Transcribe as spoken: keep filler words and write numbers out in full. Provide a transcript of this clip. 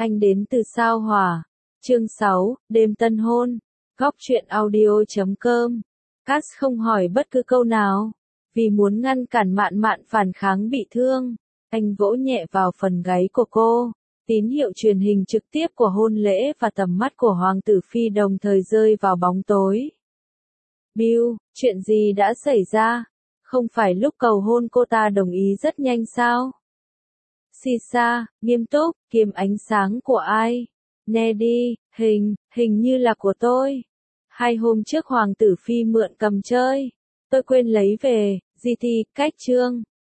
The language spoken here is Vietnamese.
Anh đến từ sao Hỏa. Chương sáu, đêm tân hôn. Góc truyện audio chấm com. Cass không hỏi bất cứ câu nào. Vì muốn ngăn cản Mạn Mạn phản kháng bị thương, anh vỗ nhẹ vào phần gáy của cô. Tín hiệu truyền hình trực tiếp của hôn lễ và tầm mắt của Hoàng tử Phi đồng thời rơi vào bóng tối. Bill, chuyện gì đã xảy ra? Không phải lúc cầu hôn cô ta đồng ý rất nhanh sao? Sisa, nghiêm túc, kiềm ánh sáng của ai? Neddy, hình, hình như là của tôi. Hai hôm trước Hoàng tử Phi mượn cầm chơi. Tôi quên lấy về, gì thì, cách chương.